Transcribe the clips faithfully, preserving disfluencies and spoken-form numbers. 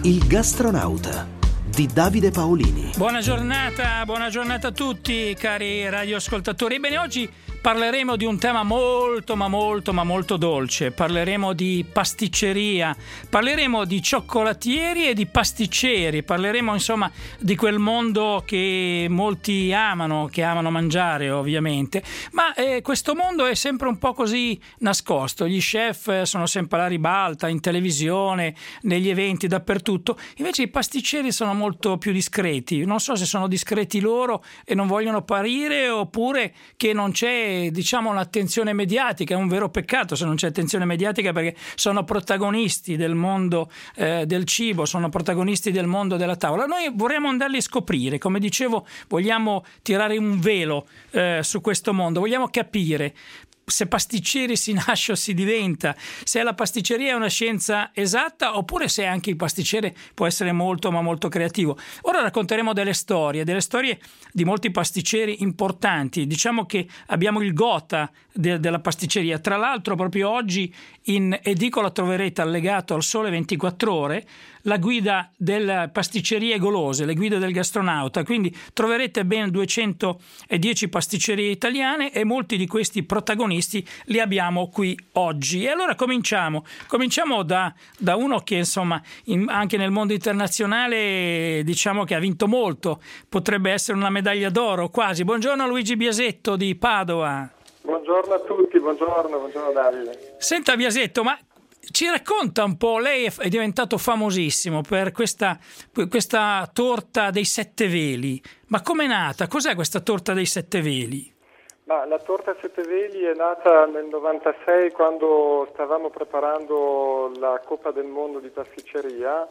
Il gastronauta di Davide Paolini. Buona giornata, buona giornata a tutti cari radioascoltatori. Ebbene, oggi parleremo di un tema molto ma molto ma molto dolce. Parleremo di pasticceria, parleremo di cioccolatieri e di pasticceri, parleremo insomma di quel mondo che molti amano, che amano mangiare ovviamente, ma eh, questo mondo è sempre un po' così nascosto. Gli chef sono sempre alla ribalta, in televisione, negli eventi, dappertutto. Invece i pasticceri sono molto più discreti. Non so se sono discreti loro e non vogliono apparire, oppure che non c'è, diciamo, l'attenzione mediatica. È un vero peccato se non c'è attenzione mediatica, perché sono protagonisti del mondo eh, del cibo, sono protagonisti del mondo della tavola. Noi vorremmo andarli a scoprire, come dicevo, vogliamo tirare un velo eh, su questo mondo, vogliamo capire se pasticceri si nasce o si diventa, se la pasticceria è una scienza esatta oppure se anche il pasticcere può essere molto ma molto creativo. Ora racconteremo delle storie, delle storie di molti pasticceri importanti. Diciamo che abbiamo il Gotha de- della pasticceria. Tra l'altro proprio oggi in edicola troverete allegato al Sole ventiquattro Ore la guida delle pasticcerie golose, le guide del gastronauta, quindi troverete ben duecentodieci pasticcerie italiane e molti di questi protagonisti li abbiamo qui oggi. E allora cominciamo, cominciamo da, da uno che insomma in, anche nel mondo internazionale diciamo che ha vinto molto, potrebbe essere una medaglia d'oro quasi. Buongiorno Luigi Biasetto di Padova. Buongiorno a tutti, buongiorno, buongiorno Davide. Senta Biasetto, ma ci racconta un po', lei è diventato famosissimo per questa, questa torta dei sette veli, ma com'è nata? Cos'è questa torta dei sette veli? Ma la torta a sette veli è nata nel novantasei, quando stavamo preparando la Coppa del Mondo di pasticceria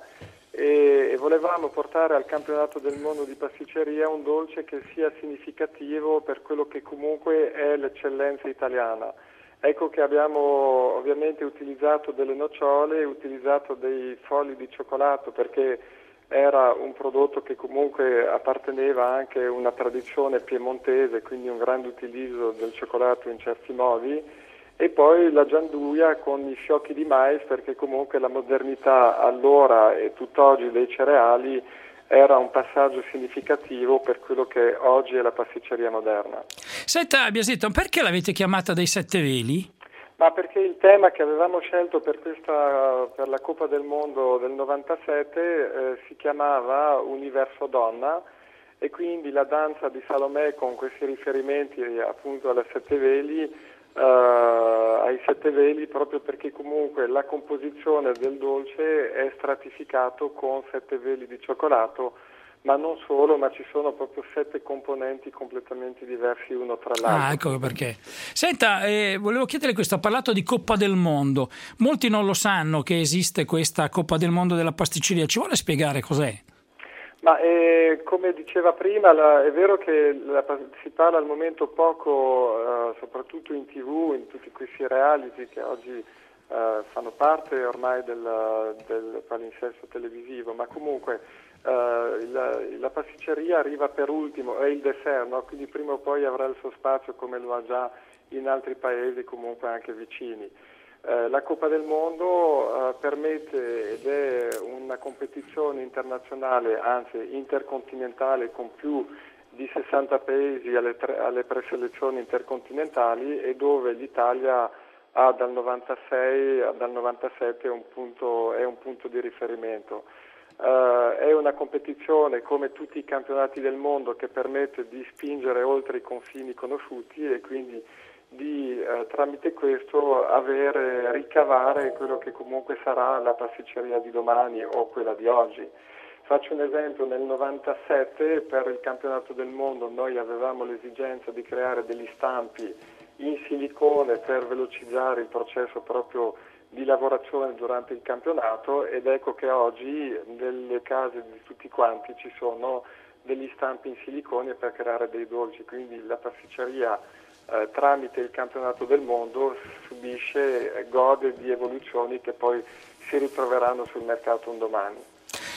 e, e volevamo portare al campionato del mondo di pasticceria un dolce che sia significativo per quello che comunque è l'eccellenza italiana. Ecco che abbiamo ovviamente utilizzato delle nocciole, utilizzato dei fogli di cioccolato, perché era un prodotto che comunque apparteneva anche a una tradizione piemontese, quindi un grande utilizzo del cioccolato in certi modi, e poi la gianduia con i fiocchi di mais, perché comunque la modernità allora e tutt'oggi dei cereali era un passaggio significativo per quello che oggi è la pasticceria moderna. Senta Biasetto, perché l'avete chiamata dei sette veli? Ma perché il tema che avevamo scelto per questa per la Coppa del Mondo del novantasette eh, si chiamava Universo Donna, e quindi la danza di Salomè con questi riferimenti appunto alle sette veli, Uh, ai sette veli, proprio perché comunque la composizione del dolce è stratificato con sette veli di cioccolato, ma non solo, ma ci sono proprio sette componenti completamente diversi uno tra l'altro. Ah, ecco perché. Senta, eh, volevo chiedere questo, ha parlato di Coppa del Mondo, molti non lo sanno che esiste questa Coppa del Mondo della pasticceria, ci vuole spiegare cos'è? Ma eh, come diceva prima, la, è vero che la, si parla al momento poco, eh, soprattutto in tivù, in tutti questi reality che oggi eh, fanno parte ormai del, del palinsesto televisivo, ma comunque eh, la, la pasticceria arriva per ultimo, è il dessert, no? Quindi prima o poi avrà il suo spazio come lo ha già in altri paesi, comunque anche vicini. Eh, la Coppa del Mondo eh, permette ed è una competizione internazionale, anzi intercontinentale, con più di sessanta paesi alle, tre, alle preselezioni intercontinentali, e dove l'Italia ha dal novantasei dal novantasette un punto, è un punto di riferimento. Uh, è una competizione, come tutti i campionati del mondo, che permette di spingere oltre i confini conosciuti e quindi di eh, tramite questo avere, ricavare quello che comunque sarà la pasticceria di domani o quella di oggi. Faccio un esempio: nel novantasette per il campionato del mondo noi avevamo l'esigenza di creare degli stampi in silicone per velocizzare il processo proprio di lavorazione durante il campionato, ed ecco che oggi nelle case di tutti quanti ci sono degli stampi in silicone per creare dei dolci, quindi la pasticceria Eh, tramite il campionato del mondo subisce, eh, gode di evoluzioni che poi si ritroveranno sul mercato un domani.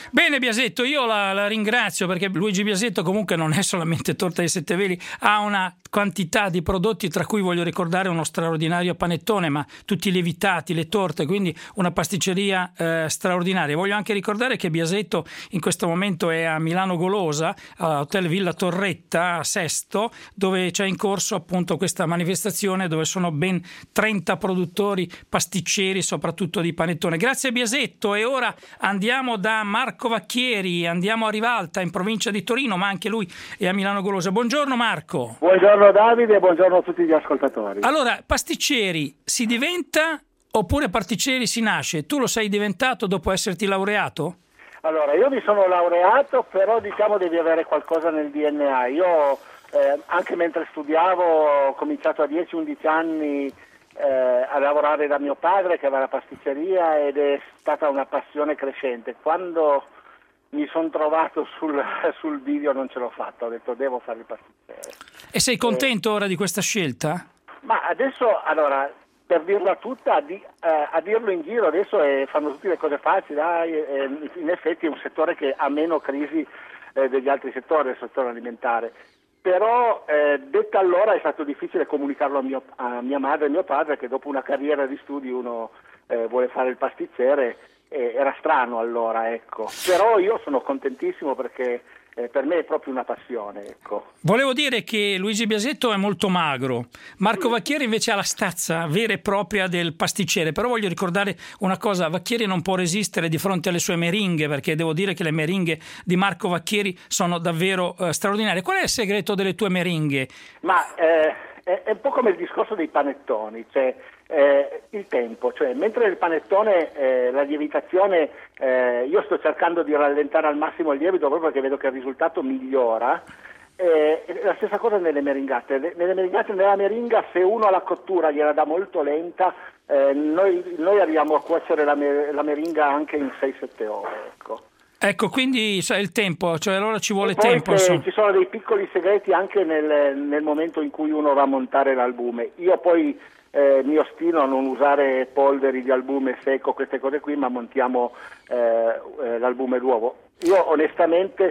Bene Biasetto, io la, la ringrazio perché Luigi Biasetto comunque non è solamente torta dei sette veli, ha una quantità di prodotti, tra cui voglio ricordare uno straordinario panettone, ma tutti i lievitati, le torte, quindi una pasticceria eh, straordinaria. Voglio anche ricordare che Biasetto in questo momento è a Milano Golosa, a Hotel Villa Torretta, a Sesto, dove c'è in corso appunto questa manifestazione dove sono ben trenta produttori pasticceri, soprattutto di panettone. Grazie Biasetto, e ora andiamo da Marco Vacchieri, andiamo a Rivalta in provincia di Torino, ma anche lui è a Milano Golosa. Buongiorno Marco. Buongiorno Davide e buongiorno a tutti gli ascoltatori. Allora, pasticceri si diventa oppure pasticceri si nasce? Tu lo sei diventato dopo esserti laureato? Allora, io mi sono laureato, però diciamo devi avere qualcosa nel D N A. Io eh, anche mentre studiavo ho cominciato a dieci undici anni Eh, a lavorare da mio padre che aveva la pasticceria, ed è stata una passione crescente. Quando mi sono trovato sul, sul video non ce l'ho fatta, ho detto devo fare il pasticcere. E sei contento eh, ora di questa scelta? Ma adesso, allora, per dirla tutta, a, di, eh, a dirlo in giro adesso è, fanno tutte le cose facili, dai, eh, in effetti è un settore che ha meno crisi eh, degli altri settori, il settore alimentare. Però eh, detta allora è stato difficile comunicarlo a, mio, a mia madre e mio padre che dopo una carriera di studi uno eh, vuole fare il pasticcere, eh, era strano allora, ecco. Però io sono contentissimo perché eh, per me è proprio una passione, ecco. Volevo dire che Luigi Biasetto è molto magro, Marco Vacchieri invece ha la stazza vera e propria del pasticcere, però voglio ricordare una cosa: Vacchieri non può resistere di fronte alle sue meringhe, perché devo dire che le meringhe di Marco Vacchieri sono davvero eh, straordinarie. Qual è il segreto delle tue meringhe? Ma eh, è, è un po' come il discorso dei panettoni, cioè eh, il tempo, cioè mentre il panettone, eh, la lievitazione, eh, io sto cercando di rallentare al massimo il lievito proprio perché vedo che il risultato migliora. Eh, la stessa cosa nelle meringate. Nelle meringate, nella meringa, se uno alla cottura gliela dà molto lenta, eh, noi, noi arriviamo a cuocere la, me, la meringa anche in sei sette ore, ecco. Ecco, quindi sai, il tempo, cioè allora ci vuole E poi tempo. Se, ci sono dei piccoli segreti anche nel, nel momento in cui uno va a montare l'albume. Io poi eh, mi ostino a non usare polveri di albume secco, queste cose qui, ma montiamo eh, eh, l'albume d'uovo. Io onestamente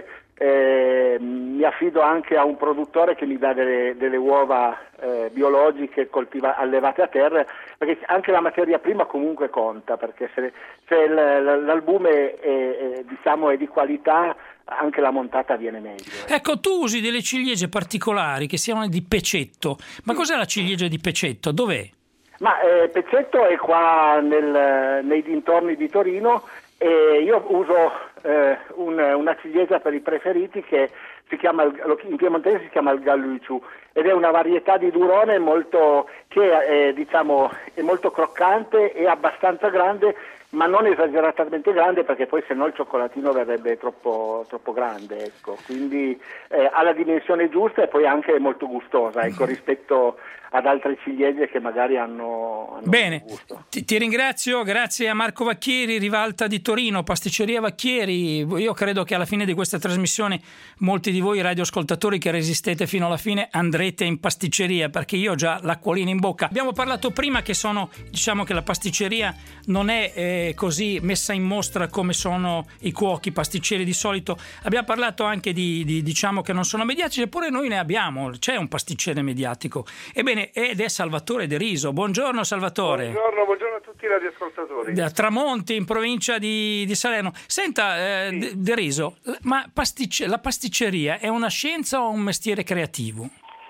eh, mi affido anche a un produttore che mi dà delle, delle uova eh, biologiche coltiva, allevate a terra, perché anche la materia prima comunque conta, perché se, se l'albume è, è, diciamo, è di qualità, anche la montata viene meglio. Ecco, tu usi delle ciliegie particolari che siano di Pecetto, ma cos'è la ciliegia di Pecetto? Dov'è? Ma eh, Pecetto è qua nel, nei dintorni di Torino, e io uso eh, un, una ciliegia per i preferiti che si chiama, in piemontese si chiama il galluciu, ed è una varietà di durone molto, che è, diciamo, è molto croccante e abbastanza grande, ma non esageratamente grande, perché poi se no il cioccolatino verrebbe troppo, troppo grande, ecco. Quindi eh, ha la dimensione giusta e poi anche molto gustosa, ecco, rispetto ad altre ciliegie che magari hanno, hanno Bene, gusto. Ti, ti ringrazio, grazie a Marco Vacchieri, Rivalta di Torino, pasticceria Vacchieri. Io credo che alla fine di questa trasmissione molti di voi radioascoltatori che resistete fino alla fine andrete in pasticceria, perché io ho già l'acquolina in bocca. Abbiamo parlato prima che sono, diciamo che la pasticceria non è eh, così messa in mostra come sono i cuochi pasticceri di solito. Abbiamo parlato anche di, di diciamo che non sono mediatici, eppure noi ne abbiamo, c'è un pasticcere mediatico. Ebbene, ed è Salvatore De Riso. Buongiorno Salvatore. Buongiorno, buongiorno a tutti i radioascoltatori. Da Tramonti, in provincia di, di Salerno. Senta, eh, sì. De Riso, ma pasticce, la pasticceria è una scienza o un mestiere creativo?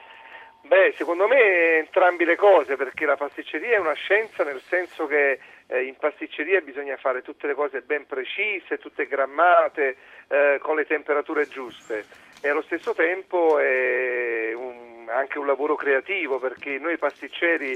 Beh, secondo me entrambi le cose, perché la pasticceria è una scienza nel senso che eh, in pasticceria bisogna fare tutte le cose ben precise, tutte grammate, eh, con le temperature giuste, e allo stesso tempo è un, anche un lavoro creativo, perché noi pasticceri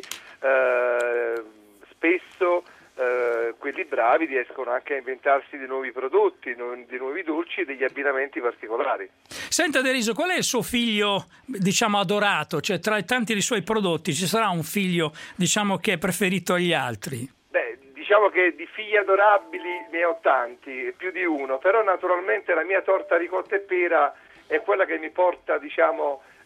eh, spesso Uh, quelli bravi riescono anche a inventarsi di nuovi prodotti, di nuovi dolci e degli abbinamenti particolari. Senta De Riso, qual è il suo figlio, diciamo, adorato? Cioè, tra i tanti dei suoi prodotti ci sarà un figlio, diciamo, che è preferito agli altri? Beh, diciamo che di figli adorabili ne ho tanti, più di uno, però naturalmente la mia torta ricotta e pera è quella che mi porta, diciamo,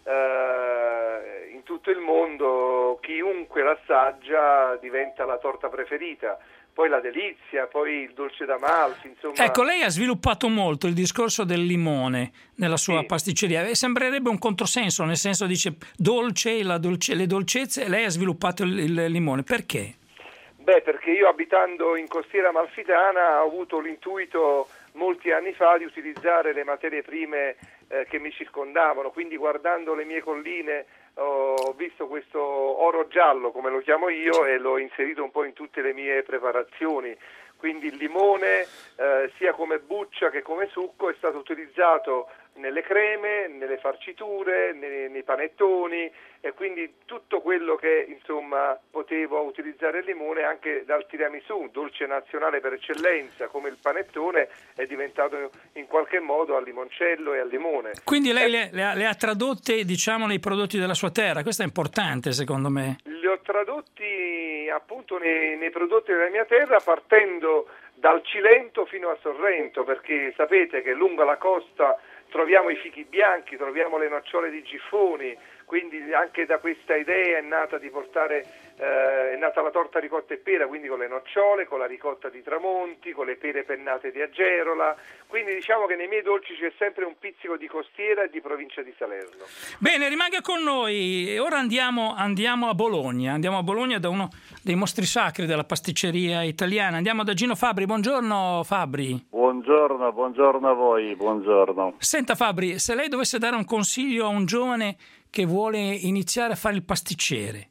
eh, in tutto il mondo chiunque l'assaggia diventa la torta preferita. Poi la delizia, poi il dolce d'Amalfi, insomma. Ecco, lei ha sviluppato molto il discorso del limone nella sua Sì. pasticceria e sembrerebbe un controsenso, nel senso dice dolce, la dolce, le dolcezze, e lei ha sviluppato il, il limone. Perché? Beh, perché io abitando in Costiera Amalfitana ho avuto l'intuito molti anni fa di utilizzare le materie prime eh, che mi circondavano, quindi guardando le mie colline ho visto questo oro giallo, come lo chiamo io, e l'ho inserito un po' in tutte le mie preparazioni. Quindi il limone, eh, sia come buccia che come succo, è stato utilizzato nelle creme, nelle farciture, nei, nei panettoni, e quindi tutto quello che insomma potevo utilizzare il limone, anche dal tiramisù, dolce nazionale per eccellenza, come il panettone, è diventato in qualche modo al limoncello e al limone. Quindi lei Eh, le, le ha, le ha tradotte, diciamo, nei prodotti della sua terra. Questo è importante, secondo me. Li ho tradotti appunto nei, nei prodotti della mia terra, partendo dal Cilento fino a Sorrento, perché sapete che lungo la costa troviamo i fichi bianchi, troviamo le nocciole di Giffoni, quindi anche da questa idea è nata di portare, eh, è nata la torta ricotta e pera, quindi con le nocciole, con la ricotta di Tramonti, con le pere pennate di Agerola, quindi diciamo che nei miei dolci c'è sempre un pizzico di Costiera e di provincia di Salerno. Bene, rimanga con noi. E ora andiamo, andiamo a Bologna. Andiamo a Bologna da uno dei mostri sacri della pasticceria italiana. Andiamo da Gino Fabbri. Buongiorno Fabbri. Buongiorno, buongiorno a voi, buongiorno. Senta Fabbri, se lei dovesse dare un consiglio a un giovane che vuole iniziare a fare il pasticcere,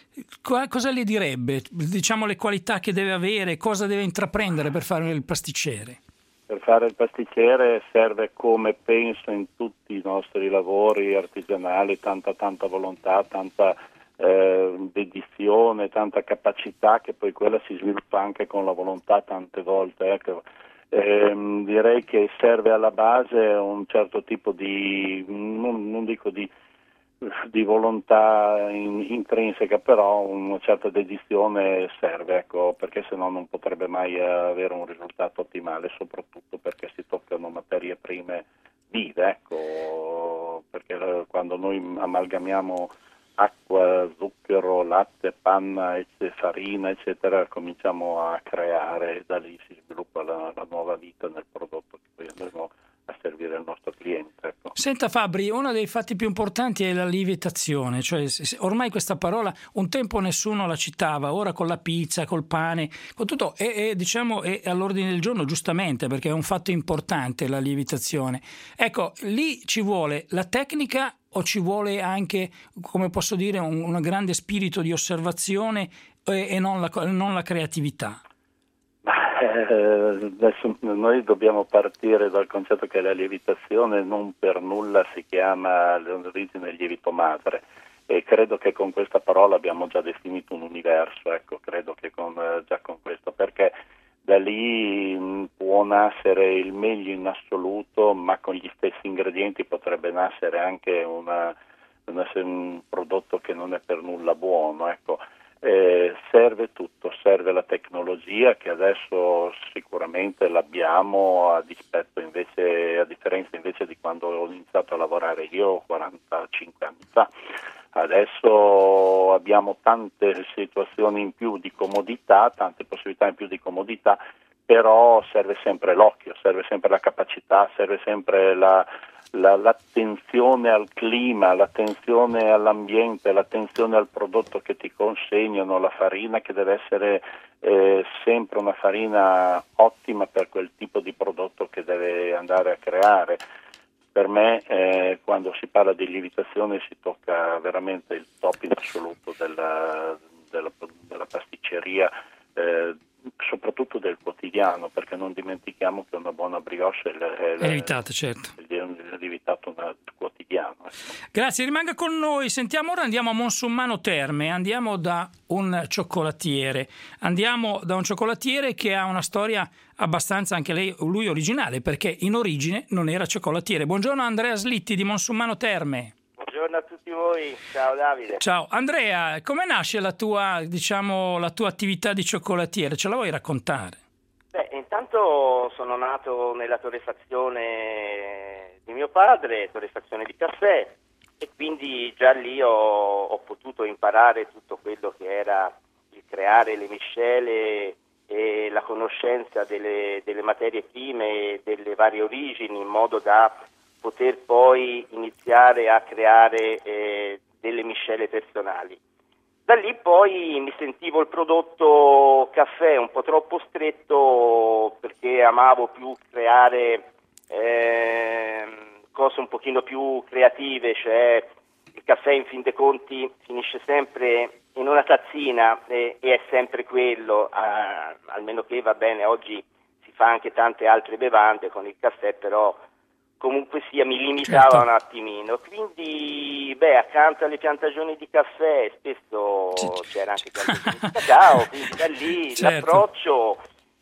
cosa le direbbe? Diciamo le qualità che deve avere, cosa deve intraprendere per fare il pasticcere? Per fare il pasticcere serve, come penso in tutti i nostri lavori artigianali, tanta tanta volontà, tanta eh, dedizione, tanta capacità, che poi quella si sviluppa anche con la volontà tante volte, ecco. Eh, direi che serve alla base un certo tipo di, non, non dico di, di volontà in, intrinseca, però una certa dedizione serve, ecco, perché sennò non potrebbe mai avere un risultato ottimale, soprattutto perché si toccano materie prime vive, ecco, perché quando noi amalgamiamo acqua, zucchero, latte, panna, farina, eccetera, cominciamo a creare, e da lì si sviluppa la, la nuova vita nel prodotto che poi andremo a servire al nostro cliente. Ecco. Senta Fabbri, uno dei fatti più importanti è la lievitazione, cioè ormai questa parola un tempo nessuno la citava, ora con la pizza, col pane, con tutto è, è, diciamo, è all'ordine del giorno, giustamente, perché è un fatto importante la lievitazione. Ecco, lì ci vuole la tecnica o ci vuole anche, come posso dire, un, un grande spirito di osservazione e, e non, la, non la creatività? Eh, adesso noi dobbiamo partire dal concetto che la lievitazione non per nulla si chiama all'origine lievito madre, e credo che con questa parola abbiamo già definito un universo, ecco, credo che con, eh, già con questo, perché da lì mh, può nascere il meglio in assoluto, ma con gli stessi ingredienti potrebbe nascere anche una, una, un prodotto che non è per nulla buono, ecco. Eh, serve tutto, serve la tecnologia, che adesso sicuramente l'abbiamo, a dispetto invece, a differenza invece di quando ho iniziato a lavorare io quarantacinque anni fa. Adesso abbiamo tante situazioni in più di comodità, tante possibilità in più di comodità, però serve sempre l'occhio, serve sempre la capacità, serve sempre la La, l'attenzione al clima, l'attenzione all'ambiente, l'attenzione al prodotto che ti consegnano, la farina che deve essere eh, sempre una farina ottima per quel tipo di prodotto che deve andare a creare. Per me eh, quando si parla di lievitazione si tocca veramente il top in assoluto della, della, della pasticceria, eh, soprattutto del quotidiano, perché non dimentichiamo che una buona brioche è, è, è lievitata, certo. È lievitato quotidiano. Grazie, rimanga con noi. Sentiamo ora, andiamo a Monsummano Terme, andiamo da un cioccolatiere, andiamo da un cioccolatiere che ha una storia abbastanza anche lei, lui originale, perché in origine non era cioccolatiere. Buongiorno Andrea Slitti di Monsummano Terme. Buongiorno a tutti voi, ciao Davide. Ciao Andrea, come nasce la tua, diciamo, la tua attività di cioccolatiere? Ce la vuoi raccontare? Beh, intanto sono nato nella torrefazione di mio padre, torrefazione di caffè, e quindi già lì ho, ho potuto imparare tutto quello che era il creare le miscele e la conoscenza delle, delle materie prime e delle varie origini, in modo da poter poi iniziare a creare eh, delle miscele personali. Da lì poi mi sentivo il prodotto caffè un po' troppo stretto, perché amavo più creare eh, cose un pochino più creative, cioè il caffè in fin dei conti finisce sempre in una tazzina e, e è sempre quello, ah, almeno che va bene, oggi si fa anche tante altre bevande con il caffè, però comunque sia mi limitava certo. un attimino, quindi beh, accanto alle piantagioni di caffè spesso C- c'era anche piantagioni di cacao, quindi da lì certo. l'approccio,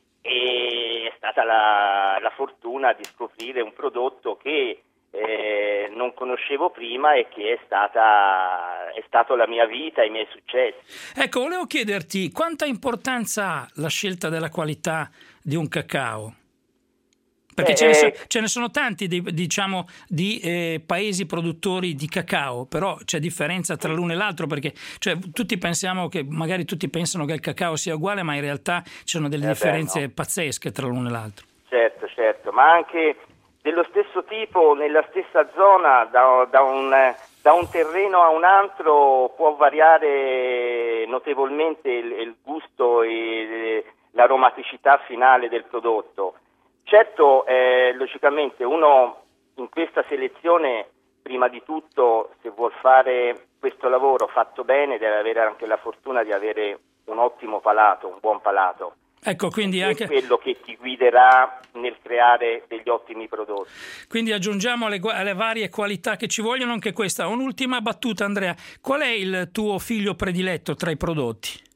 e è stata la, la fortuna di scoprire un prodotto che eh, non conoscevo prima e che è stata è stato la mia vita, i miei successi. Ecco, volevo chiederti quanta importanza ha la scelta della qualità di un cacao? Perché eh, ce, ne so, ce ne sono tanti di, diciamo, di eh, paesi produttori di cacao, però c'è differenza tra l'uno e l'altro, perché cioè, tutti pensiamo che magari tutti pensano che il cacao sia uguale, ma in realtà ci sono delle eh differenze beh, no. pazzesche tra l'uno e l'altro. Certo, certo, ma anche dello stesso tipo, nella stessa zona, da, da, un, da un terreno a un altro può variare notevolmente il, il gusto e l'aromaticità finale del prodotto. Certo, eh, logicamente uno in questa selezione, prima di tutto, se vuol fare questo lavoro fatto bene, deve avere anche la fortuna di avere un ottimo palato, un buon palato. Ecco, quindi è anche quello che ti guiderà nel creare degli ottimi prodotti. Quindi aggiungiamo alle, alle varie qualità che ci vogliono anche questa. Un'ultima battuta, Andrea. Qual è il tuo figlio prediletto tra i prodotti?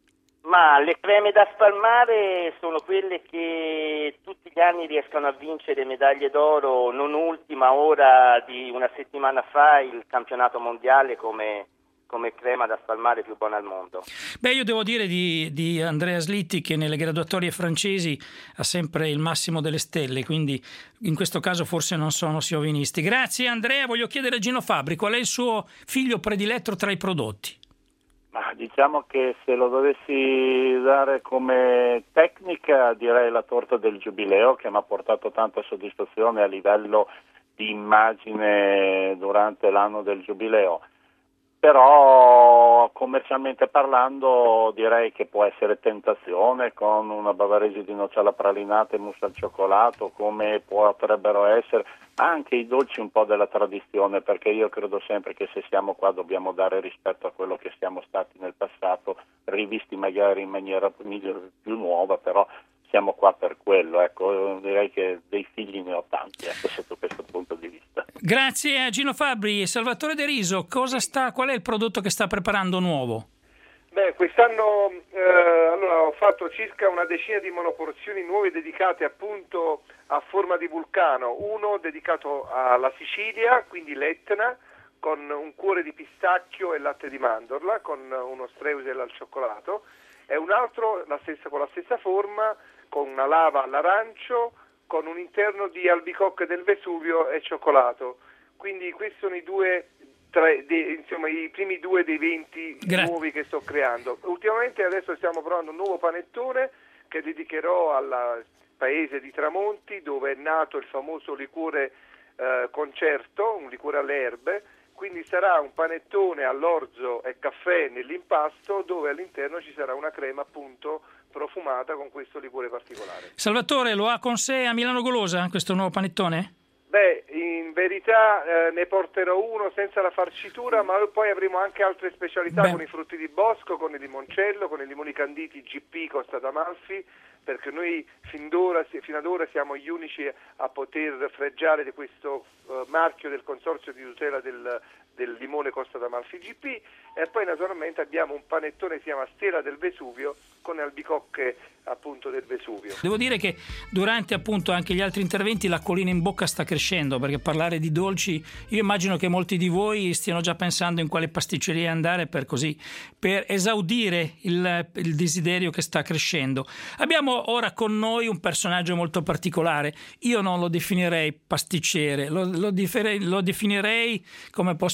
Ma le creme da spalmare sono quelle che tutti gli anni riescono a vincere medaglie d'oro, non ultima ora di una settimana fa il campionato mondiale come, come crema da spalmare più buona al mondo. Beh, io devo dire di, di Andrea Slitti che nelle graduatorie francesi ha sempre il massimo delle stelle, quindi in questo caso forse non sono siovinisti. Grazie Andrea, voglio chiedere a Gino Fabbri qual è il suo figlio prediletto tra i prodotti. Ma diciamo che se lo dovessi dare come tecnica direi la torta del Giubileo, che mi ha portato tanta soddisfazione a livello di immagine durante l'anno del Giubileo, però commercialmente parlando direi che può essere tentazione con una bavarese di noce alla pralinata e mousse al cioccolato, come potrebbero essere anche i dolci un po' della tradizione, perché io credo sempre che se siamo qua dobbiamo dare rispetto a quello che siamo stati nel passato, rivisti magari in maniera più nuova, però siamo qua per quello, ecco, direi che dei figli ne ho tanti, ecco, sotto questo punto di vista. Grazie a Gino Fabbri. Salvatore De Riso, cosa sta, qual è il prodotto che sta preparando nuovo? Beh, quest'anno eh, allora, ho fatto circa una decina di monoporzioni nuove dedicate appunto a forma di vulcano, uno dedicato alla Sicilia, quindi l'Etna, con un cuore di pistacchio e latte di mandorla, con uno streusel al cioccolato, e un altro la stessa, con la stessa forma, con una lava all'arancio, con un interno di albicocche del Vesuvio e cioccolato. Quindi questi sono i due tra de, insomma i primi due dei venti Gra- nuovi che sto creando. Ultimamente adesso stiamo provando un nuovo panettone che dedicherò al paese di Tramonti, dove è nato il famoso liquore eh, concerto, un liquore alle erbe. Quindi sarà un panettone all'orzo e caffè nell'impasto, dove all'interno ci sarà una crema appunto profumata con questo liquore particolare. Salvatore, lo ha con sé a Milano Golosa questo nuovo panettone? Beh, in verità eh, ne porterò uno senza la farcitura, ma poi avremo anche altre specialità Beh. con i frutti di bosco, con il limoncello, con i limoni canditi G P Costa d'Amalfi, perché noi fin d'ora, fino ad ora siamo gli unici a poter fregiare di questo uh, marchio del consorzio di tutela del, del limone Costa d'Amalfi G P, e poi naturalmente abbiamo un panettone che si chiama Stella del Vesuvio con albicocche appunto del Vesuvio. Devo dire che durante appunto anche gli altri interventi la collina in bocca sta crescendo, perché parlare di dolci, io immagino che molti di voi stiano già pensando in quale pasticceria andare per così per esaudire il, il desiderio che sta crescendo. Abbiamo ora con noi un personaggio molto particolare, io non lo definirei pasticcere, lo, lo, differe, lo definirei, come posso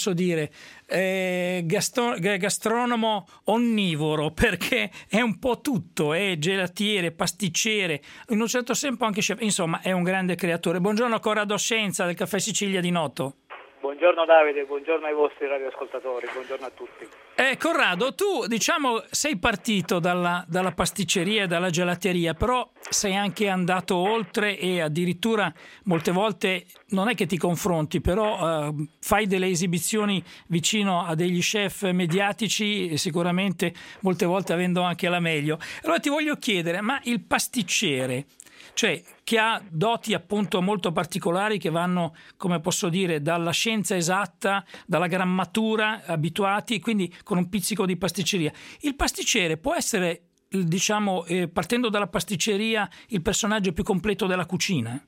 posso dire, eh, gasto- gastronomo onnivoro, perché è un po' tutto, è gelatiere, pasticcere, in un certo senso anche chef, insomma è un grande creatore. Buongiorno Corrado Scienza del Caffè Sicilia di Noto. Buongiorno Davide, buongiorno ai vostri radioascoltatori, buongiorno a tutti. Eh, Corrado, tu diciamo sei partito dalla, dalla pasticceria e dalla gelateria, però sei anche andato oltre e addirittura molte volte non è che ti confronti, però eh, fai delle esibizioni vicino a degli chef mediatici, sicuramente molte volte avendo anche la meglio. Allora ti voglio chiedere, ma il pasticcere, cioè che ha doti appunto molto particolari che vanno, come posso dire, dalla scienza esatta, dalla grammatura, abituati, quindi con un pizzico di pasticceria. Il pasticcere può essere, diciamo, eh, partendo dalla pasticceria, il personaggio più completo della cucina?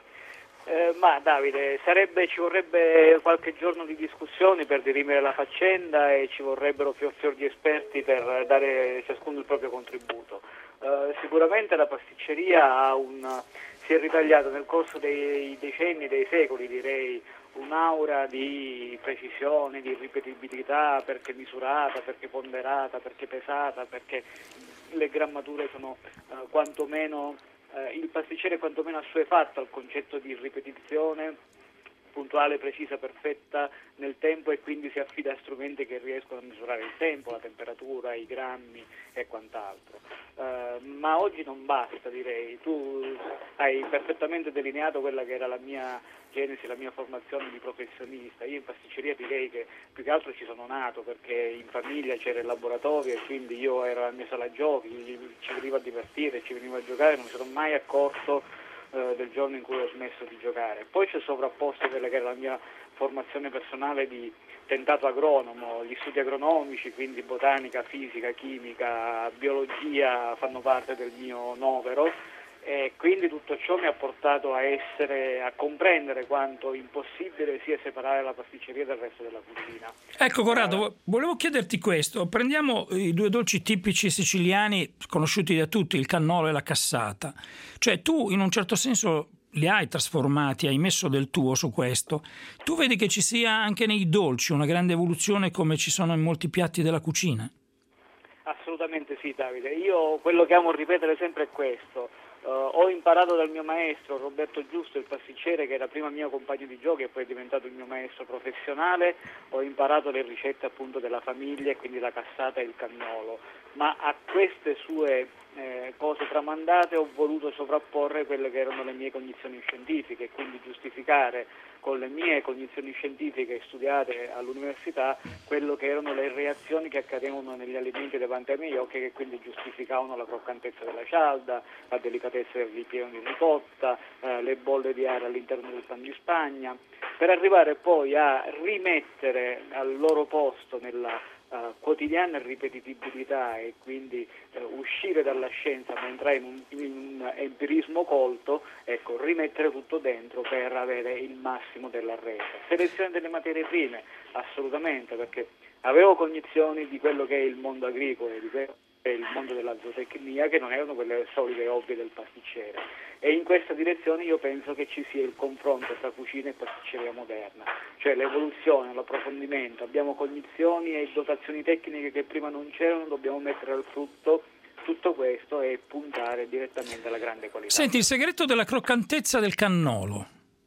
Eh, ma Davide, sarebbe, ci vorrebbe qualche giorno di discussioni per dirimere la faccenda e ci vorrebbero fior fior di esperti per dare ciascuno il proprio contributo. Uh, sicuramente la pasticceria ha un, si è ritagliata nel corso dei decenni, dei secoli direi, un'aura di precisione, di ripetibilità, perché misurata, perché ponderata, perché pesata, perché le grammature sono uh, quantomeno, uh, il pasticcere è quantomeno assuefatto al concetto di ripetizione puntuale, precisa, perfetta nel tempo, e quindi si affida a strumenti che riescono a misurare il tempo, la temperatura, i grammi e quant'altro. Uh, ma oggi non basta, direi. Tu hai perfettamente delineato quella che era la mia genesi, la mia formazione di professionista. Io in pasticceria direi che più che altro ci sono nato perché in famiglia c'era il laboratorio e quindi io ero alla mia sala giochi, ci veniva a divertire, ci veniva a giocare, non mi sono mai accorto del giorno in cui ho smesso di giocare. Poi c'è sovrapposto quella che era la mia formazione personale di tentato agronomo, gli studi agronomici, quindi botanica, fisica, chimica, biologia fanno parte del mio novero, e quindi tutto ciò mi ha portato a essere, a comprendere quanto impossibile sia separare la pasticceria dal resto della cucina. Ecco Corrado, volevo chiederti questo, prendiamo i due dolci tipici siciliani conosciuti da tutti, il cannolo e la cassata, cioè tu in un certo senso li hai trasformati, hai messo del tuo su questo, tu vedi che ci sia anche nei dolci una grande evoluzione come ci sono in molti piatti della cucina? Assolutamente sì Davide, io quello che amo ripetere sempre è questo. Uh, ho imparato dal mio maestro Roberto Giusto, il pasticcere, che era prima mio compagno di giochi e poi è diventato il mio maestro professionale. Ho imparato le ricette appunto della famiglia e quindi la cassata e il cannolo, ma a queste sue eh, cose tramandate ho voluto sovrapporre quelle che erano le mie cognizioni scientifiche e quindi giustificare con le mie cognizioni scientifiche studiate all'università quello che erano le reazioni che accadevano negli alimenti davanti ai miei occhi, che quindi giustificavano la croccantezza della cialda, la delicatezza del ripieno di ricotta, eh, le bolle di aria all'interno del pan di Spagna, per arrivare poi a rimettere al loro posto nella Uh, quotidiana ripetibilità e quindi uh, uscire dalla scienza ma entrare in un, in un empirismo colto, ecco, rimettere tutto dentro per avere il massimo della resa. Selezione delle materie prime, assolutamente, perché avevo cognizioni di quello che è il mondo agricolo e di quello che è il mondo della zootecnia, che non erano quelle solite ovvie del pasticcere, e in questa direzione io penso che ci sia il confronto tra cucina e pasticceria moderna, cioè l'evoluzione, l'approfondimento. Abbiamo cognizioni e dotazioni tecniche che prima non c'erano, dobbiamo mettere al frutto tutto questo e puntare direttamente alla grande qualità. Senti, il segreto della croccantezza del cannolo,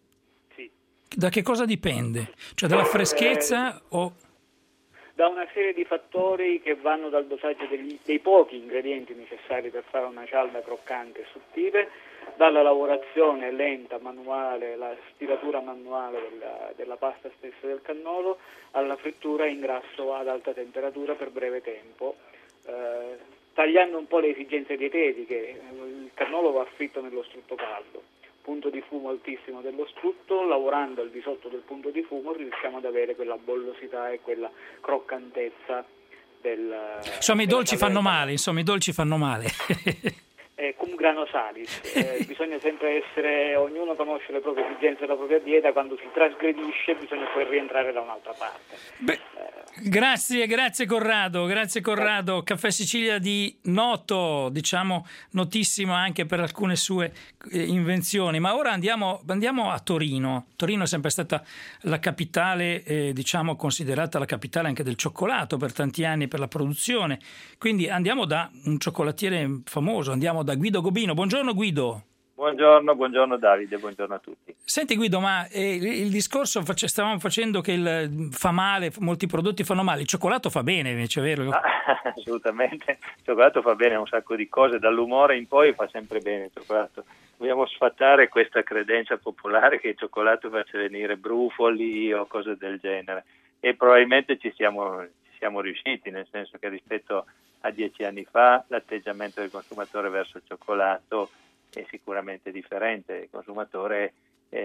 sì. Da che cosa dipende? Cioè dalla freschezza eh... o... da una serie di fattori che vanno dal dosaggio degli, dei pochi ingredienti necessari per fare una cialda croccante e sottile, dalla lavorazione lenta, manuale, la stiratura manuale della, della pasta stessa del cannolo, alla frittura in grasso ad alta temperatura per breve tempo, eh, tagliando un po' le esigenze dietetiche. Il cannolo va fritto nello strutto caldo, punto di fumo altissimo dello strutto, lavorando al di sotto del punto di fumo riusciamo ad avere quella bollosità e quella croccantezza del... Insomma i dolci fanno male, insomma i dolci fanno male. Eh, cum grano salis, eh, bisogna sempre essere, ognuno conosce le proprie esigenze e la propria dieta, quando si trasgredisce bisogna poi rientrare da un'altra parte. Beh, eh, Grazie, grazie Corrado, grazie Corrado. Caffè Sicilia di noto, diciamo notissimo anche per alcune sue eh, invenzioni. Ma ora andiamo, andiamo a Torino. Torino è sempre stata la capitale, eh, diciamo considerata la capitale anche del cioccolato per tanti anni, per la produzione. Quindi andiamo da un cioccolatiere famoso, andiamo da Guido Gobino. Buongiorno Guido. Buongiorno, buongiorno Davide, buongiorno a tutti. Senti Guido, ma eh, il discorso face, stavamo facendo che il, fa male, molti prodotti fanno male, il cioccolato fa bene invece, vero? Ah, assolutamente, il cioccolato fa bene a un sacco di cose, dall'umore in poi fa sempre bene il cioccolato. Dobbiamo sfatare questa credenza popolare che il cioccolato faccia venire brufoli o cose del genere e probabilmente ci siamo, ci siamo riusciti, nel senso che rispetto a dieci anni fa l'atteggiamento del consumatore verso il cioccolato è sicuramente differente. Il consumatore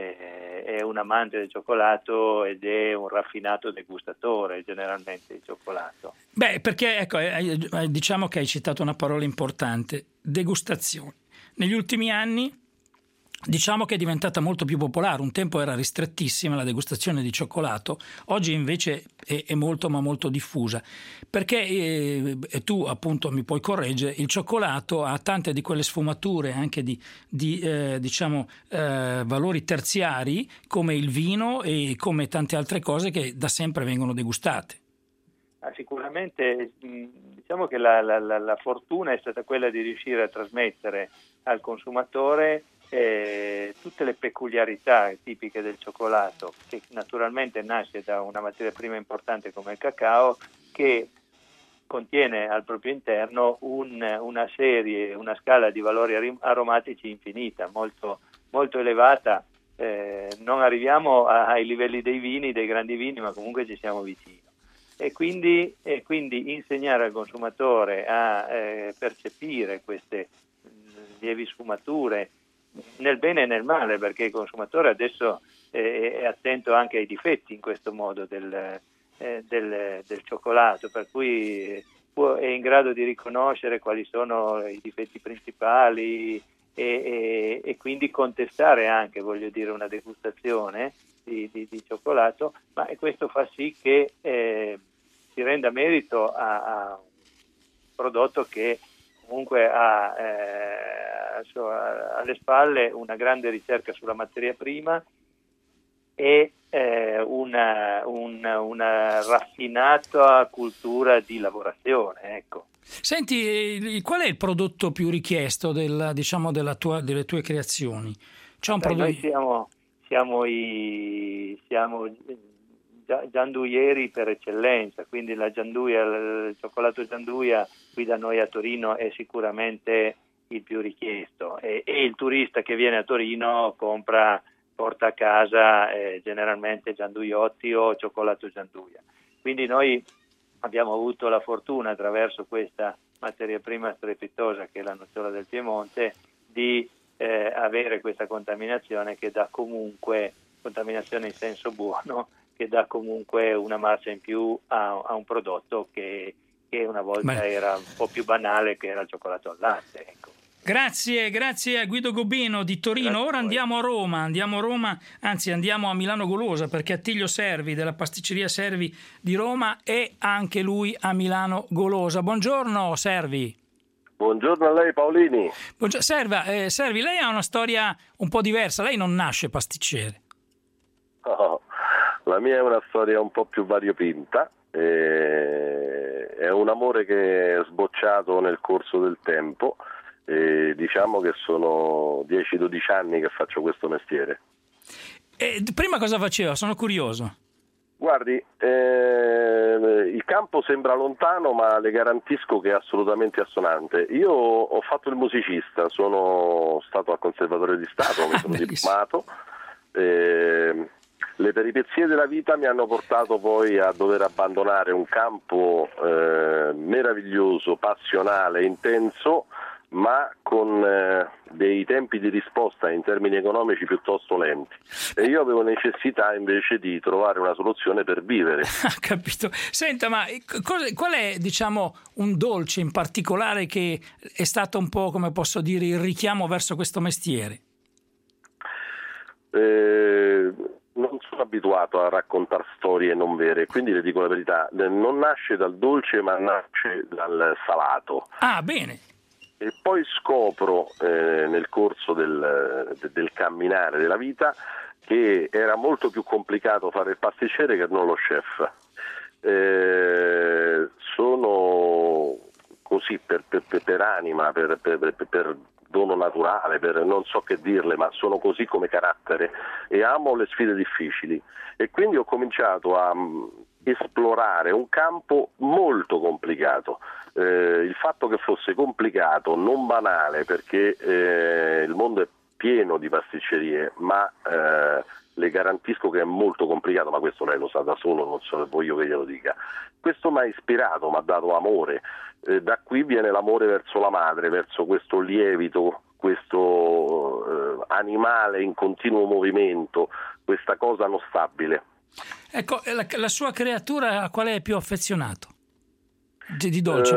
eh, è un amante del cioccolato ed è un raffinato degustatore generalmente di cioccolato. Beh, perché ecco, eh, diciamo che hai citato una parola importante, degustazione. Negli ultimi anni diciamo che è diventata molto più popolare, un tempo era ristrettissima la degustazione di cioccolato, oggi invece è, è molto ma molto diffusa, perché eh, e tu appunto mi puoi correggere, il cioccolato ha tante di quelle sfumature anche di, di eh, diciamo eh, valori terziari come il vino e come tante altre cose che da sempre vengono degustate. Ah, sicuramente diciamo che la, la, la, la fortuna è stata quella di riuscire a trasmettere al consumatore Eh, tutte le peculiarità tipiche del cioccolato, che naturalmente nasce da una materia prima importante come il cacao, che contiene al proprio interno un, una serie, una scala di valori aromatici infinita, molto, molto elevata. Eh, non arriviamo a, ai livelli dei vini, dei grandi vini, ma comunque ci siamo vicino. E quindi, e quindi insegnare al consumatore a eh, percepire queste mh, lievi sfumature nel bene e nel male, perché il consumatore adesso è attento anche ai difetti in questo modo del, eh, del, del cioccolato, per cui può, è in grado di riconoscere quali sono i difetti principali e, e, e quindi contestare anche, voglio dire, una degustazione di, di, di cioccolato, ma questo fa sì che eh, si renda merito a, a un prodotto che comunque ha eh, alle spalle una grande ricerca sulla materia prima e eh, una, una, una raffinata cultura di lavorazione. Ecco. Senti, qual è il prodotto più richiesto del, diciamo, della tua, delle tue creazioni? C'è un Beh, prodotto... Noi siamo, siamo i siamo gianduieri per eccellenza, quindi la gianduia, il cioccolato gianduia qui da noi a Torino è sicuramente il più richiesto e, e il turista che viene a Torino compra, porta a casa eh, generalmente gianduiotti o cioccolato gianduia. Quindi noi abbiamo avuto la fortuna, attraverso questa materia prima strepitosa che è la nocciola del Piemonte, di eh, avere questa contaminazione che dà comunque, contaminazione in senso buono, che dà comunque una marcia in più a, a un prodotto che, che una volta Beh. era un po' più banale, che era il cioccolato al latte. Ecco. Grazie, grazie a Guido Gobino di Torino. Grazie. Ora andiamo a Roma, andiamo a Roma, anzi andiamo a Milano Golosa, perché Attilio Servi della pasticceria Servi di Roma è anche lui a Milano Golosa. Buongiorno Servi. Buongiorno a lei Paolini. Buongiorno. Serva, eh, Servi, lei ha una storia un po' diversa, lei non nasce pasticcere. No. La mia è una storia un po' più variopinta, eh, è un amore che è sbocciato nel corso del tempo, eh, diciamo che sono dieci dodici anni che faccio questo mestiere. E prima cosa faceva? Sono curioso. Guardi, eh, il campo sembra lontano, ma le garantisco che è assolutamente assonante. Io ho fatto il musicista, sono stato al Conservatorio di Stato, mi sono diplomato. Eh, Le peripezie della vita mi hanno portato poi a dover abbandonare un campo eh, meraviglioso, passionale, intenso, ma con eh, dei tempi di risposta in termini economici piuttosto lenti. E io avevo necessità invece di trovare una soluzione per vivere. Capito. Senta, ma qual è, diciamo, un dolce in particolare che è stato un po', come posso dire, il richiamo verso questo mestiere? Eh, non sono abituato a raccontare storie non vere, quindi le dico la verità, non nasce dal dolce ma nasce dal salato. Ah, bene. E poi scopro eh, nel corso del, del camminare della vita che era molto più complicato fare il pasticcere che non lo chef. Eh, sono così per, per, per anima, per, per, per, per dono naturale, per non so che dirle, ma sono così come carattere e amo le sfide difficili, e quindi ho cominciato a esplorare un campo molto complicato. Eh, il fatto che fosse complicato, non banale, perché eh, il mondo è pieno di pasticcerie, ma eh, le garantisco che è molto complicato, ma questo lei lo sa da solo, non so, voglio che glielo dica. Questo mi ha ispirato, mi ha dato amore, eh, da qui viene l'amore verso la madre, verso questo lievito, questo eh, animale in continuo movimento, questa cosa non stabile. Ecco, la, la sua creatura a quale è più affezionato? Di, di dolce?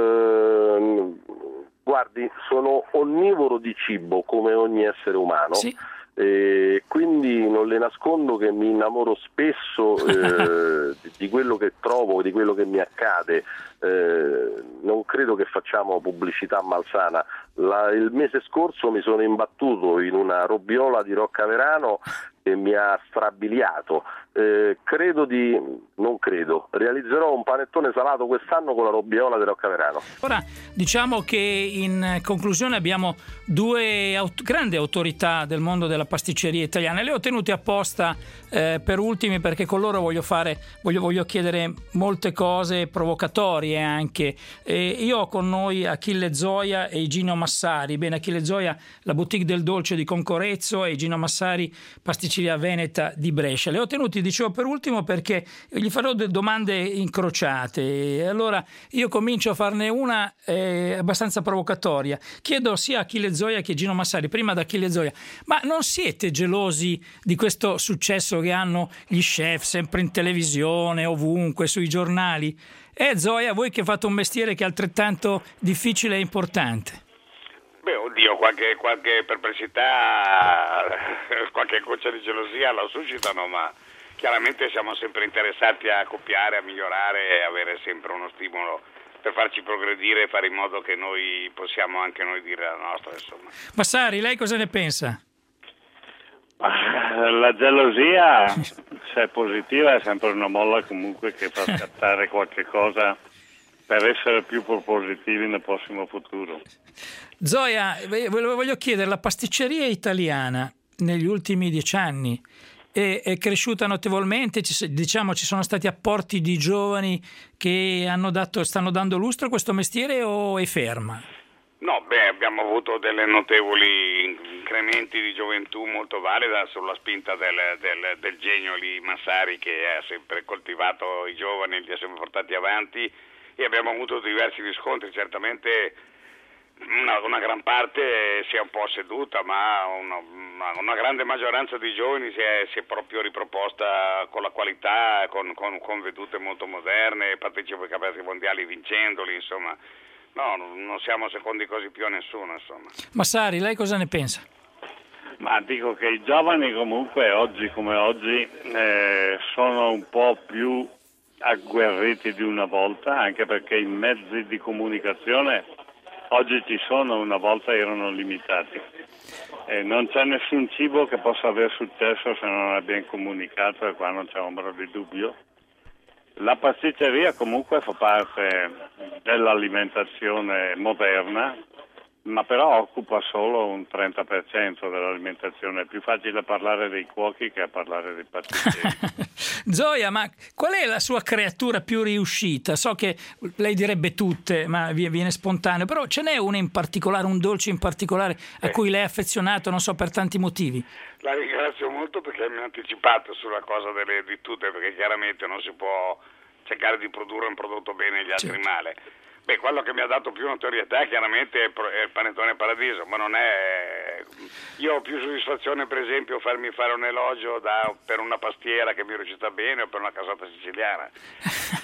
Eh, guardi, sono onnivoro di cibo come ogni essere umano. Sì. E quindi non le nascondo che mi innamoro spesso eh, di quello che trovo, di quello che mi accade. Eh, non credo che facciamo pubblicità malsana. La, il mese scorso mi sono imbattuto in una robbiola di Roccaverano e mi ha strabiliato. Eh, credo di, non credo, realizzerò un panettone salato quest'anno con la robbiola di Roccaverano. Ora diciamo che in conclusione abbiamo due aut- grandi autorità del mondo della pasticceria italiana. Le ho tenute apposta eh, per ultimi perché con loro voglio fare, voglio, voglio chiedere molte cose provocatorie anche. Eh, io ho con noi Achille Zoia e Igino Massari. Bene, Achille Zoia, la boutique del dolce di Concorezzo, e Igino Massari, pasticceria veneta di Brescia. Le ho tenuti, dicevo, per ultimo perché gli farò delle domande incrociate. Allora io comincio a farne una eh, abbastanza provocatoria. Chiedo sia a Achille Zoia che a Gino Massari. Prima ad Achille Zoia: ma non siete gelosi di questo successo che hanno gli chef sempre in televisione, ovunque, sui giornali? Eh Zoia, voi che fate un mestiere che è altrettanto difficile e importante. Beh, oddio, qualche, qualche perplessità, qualche goccia di gelosia la suscitano, ma chiaramente siamo sempre interessati a copiare, a migliorare e avere sempre uno stimolo per farci progredire e fare in modo che noi possiamo anche noi dire la nostra, insomma. Massari, lei cosa ne pensa? La gelosia, se è positiva, è sempre una molla comunque che fa scattare qualche cosa per essere più propositivi nel prossimo futuro. Zoia, voglio chiedere, la pasticceria italiana negli ultimi dieci anni è, è cresciuta notevolmente? Ci, diciamo, ci sono stati apporti di giovani che hanno dato, stanno dando lustro a questo mestiere, o è ferma? No, beh, abbiamo avuto delle notevoli incrementi di gioventù molto valida sulla spinta del, del, del genio lì Massari, che ha sempre coltivato i giovani, li ha sempre portati avanti, e abbiamo avuto diversi riscontri. Certamente una, una gran parte si è un po' seduta, ma una, una, una grande maggioranza di giovani si è, si è proprio riproposta con la qualità, con, con, con vedute molto moderne, partecipa ai campionati mondiali vincendoli, insomma. No, non siamo secondi così più a nessuno, insomma. Massari, lei cosa ne pensa? Ma dico che i giovani comunque oggi come oggi eh, sono un po' più agguerriti di una volta, anche perché i mezzi di comunicazione oggi ci sono, una volta erano limitati. E non c'è nessun cibo che possa aver successo se non è ben comunicato, e qua non c'è ombra di dubbio. La pasticceria comunque fa parte dell'alimentazione moderna, ma però occupa solo un trenta per cento dell'alimentazione. È più facile parlare dei cuochi che a parlare dei pasticceri. Zoia, ma qual è la sua creatura più riuscita? So che lei direbbe tutte, ma viene spontaneo, però ce n'è una in particolare, un dolce in particolare a cui lei è affezionato, non so, per tanti motivi? La ringrazio molto perché mi ha anticipato sulla cosa delle di tutte, perché chiaramente non si può cercare di produrre un prodotto bene e gli altri certo. male. Beh, quello che mi ha dato più notorietà chiaramente è il panettone paradiso, ma non è... Io ho più soddisfazione, per esempio, farmi fare un elogio da, per una pastiera che mi è riuscita bene, o per una casata siciliana.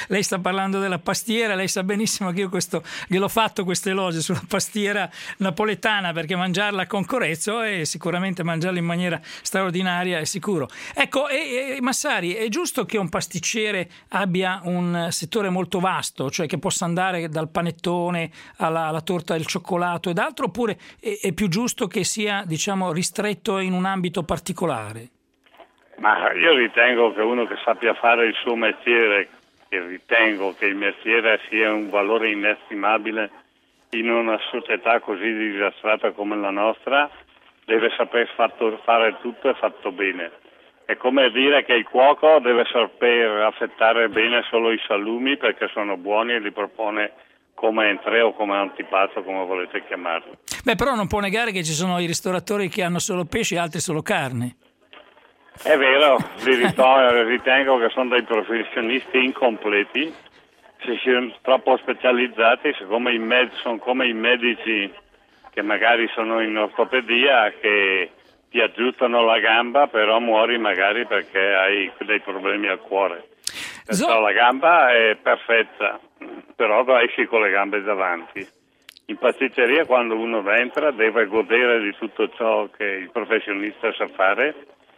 lei sta parlando della pastiera, lei sa benissimo che io questo gliel'ho fatto questo elogio sulla pastiera napoletana, perché mangiarla con Corezzo e sicuramente mangiarla in maniera straordinaria è sicuro. Ecco, e, e, Massari, è giusto che un pasticcere abbia un settore molto vasto, cioè che possa andare dal panettone alla, alla torta del cioccolato ed altro, oppure è, è più giusto che sia, diciamo, ristretto in un ambito particolare? Ma io ritengo che uno che sappia fare il suo mestiere, e ritengo che il mestiere sia un valore inestimabile in una società così disastrata come la nostra, deve saper fatto, fare tutto e fatto bene. È come dire che il cuoco deve saper affettare bene solo i salumi perché sono buoni e li propone come entrée o come antipasto, come volete chiamarlo. Beh, però non può negare che ci sono i ristoratori che hanno solo pesce e altri solo carne. È vero, ritengo che sono dei professionisti incompleti, se sono troppo specializzati, siccome i med- sono come i medici che magari sono in ortopedia, che ti aggiustano la gamba, però muori magari perché hai dei problemi al cuore. Perciò la gamba è perfetta, però esci con le gambe davanti. In pasticceria, quando uno entra, deve godere di tutto ciò che il professionista sa fare,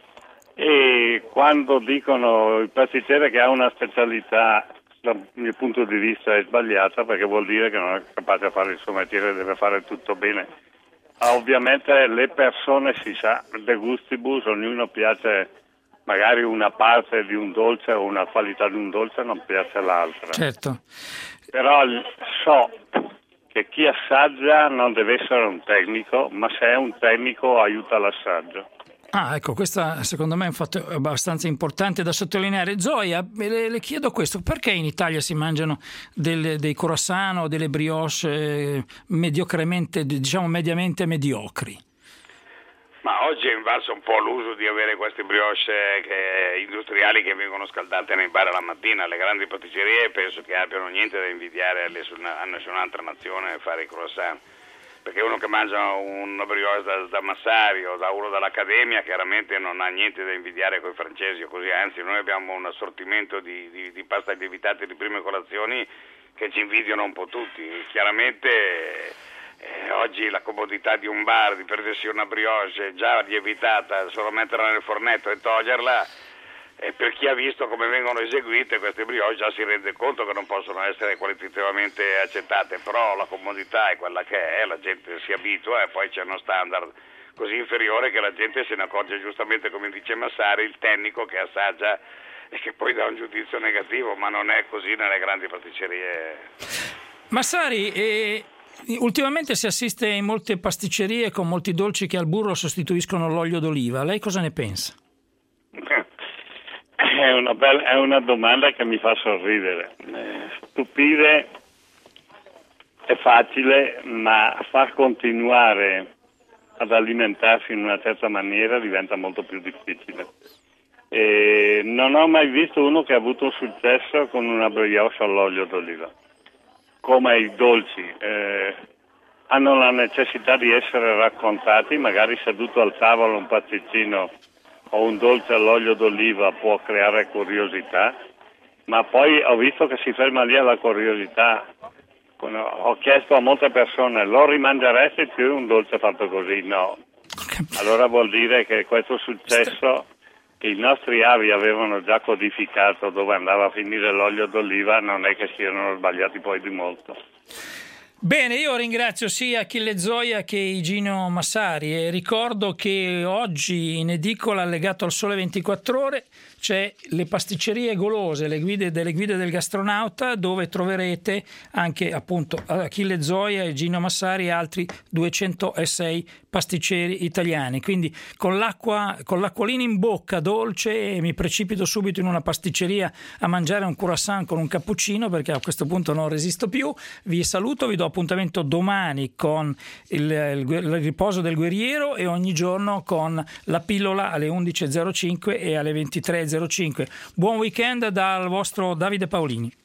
e quando dicono il pasticcere che ha una specialità, dal mio punto di vista è sbagliata, perché vuol dire che non è capace di fare il suo mestiere, deve fare tutto bene. Ma ovviamente le persone, si sa, de gustibus, ognuno piace magari una parte di un dolce o una qualità di un dolce, non piace l'altra. Certo. Però so che chi assaggia non deve essere un tecnico, ma se è un tecnico aiuta l'assaggio. Ah, ecco, questo secondo me è un fatto abbastanza importante da sottolineare. Zoia, le, le chiedo questo: perché in Italia si mangiano delle, dei croissant o delle brioche eh, mediocremente, diciamo mediamente mediocri? Ma oggi è invalso un po' l'uso di avere queste brioche che, industriali che vengono scaldate nei bar la mattina. Le grandi pasticcerie penso che abbiano niente da invidiare alle, a nessun'altra nazione fare i croissant. Perché uno che mangia una brioche da, da Massari o da uno dall'Accademia chiaramente non ha niente da invidiare con i francesi o così, anzi noi abbiamo un assortimento di, di, di pasta lievitata di prime colazioni che ci invidiano un po' tutti. Chiaramente eh, oggi la comodità di un bar di prendersi una brioche già lievitata, solo metterla nel fornetto e toglierla, e per chi ha visto come vengono eseguite queste brioche già si rende conto che non possono essere qualitativamente accettate, però la comodità è quella che è, la gente si abitua e poi c'è uno standard così inferiore che la gente se ne accorge, giustamente come dice Massari, il tecnico che assaggia e che poi dà un giudizio negativo, ma non è così nelle grandi pasticcerie. Massari, eh, ultimamente si assiste in molte pasticcerie con molti dolci che al burro sostituiscono l'olio d'oliva, lei cosa ne pensa? È una, bella, è una domanda che mi fa sorridere. Stupire è facile, ma far continuare ad alimentarsi in una certa maniera diventa molto più difficile. E non ho mai visto uno che ha avuto successo con una brioche all'olio d'oliva. Come i dolci, eh, hanno la necessità di essere raccontati, magari seduto al tavolo un pasticcino o un dolce all'olio d'oliva può creare curiosità, ma poi ho visto che si ferma lì alla curiosità. Ho chiesto a molte persone: lo rimangeresti più un dolce fatto così? No. Allora vuol dire che questo successo che i nostri avi avevano già codificato dove andava a finire l'olio d'oliva non è che siano sbagliati poi di molto. Bene, io ringrazio sia Achille Zoia che Igino Massari e ricordo che oggi in edicola, allegato al Sole ventiquattro Ore, c'è Le pasticcerie golose, le guide delle guide del gastronauta, dove troverete anche appunto Achille Zoia e Gino Massari e altri duecentosei pasticceri italiani. Quindi con l'acqua, con l'acquolina in bocca dolce, mi precipito subito in una pasticceria a mangiare un croissant con un cappuccino, perché a questo punto non resisto più. Vi saluto, vi do appuntamento domani con il, il, il riposo del guerriero e ogni giorno con la pillola alle undici e zero cinque e alle ventitré e zero cinque. Buon weekend dal vostro Davide Paolini.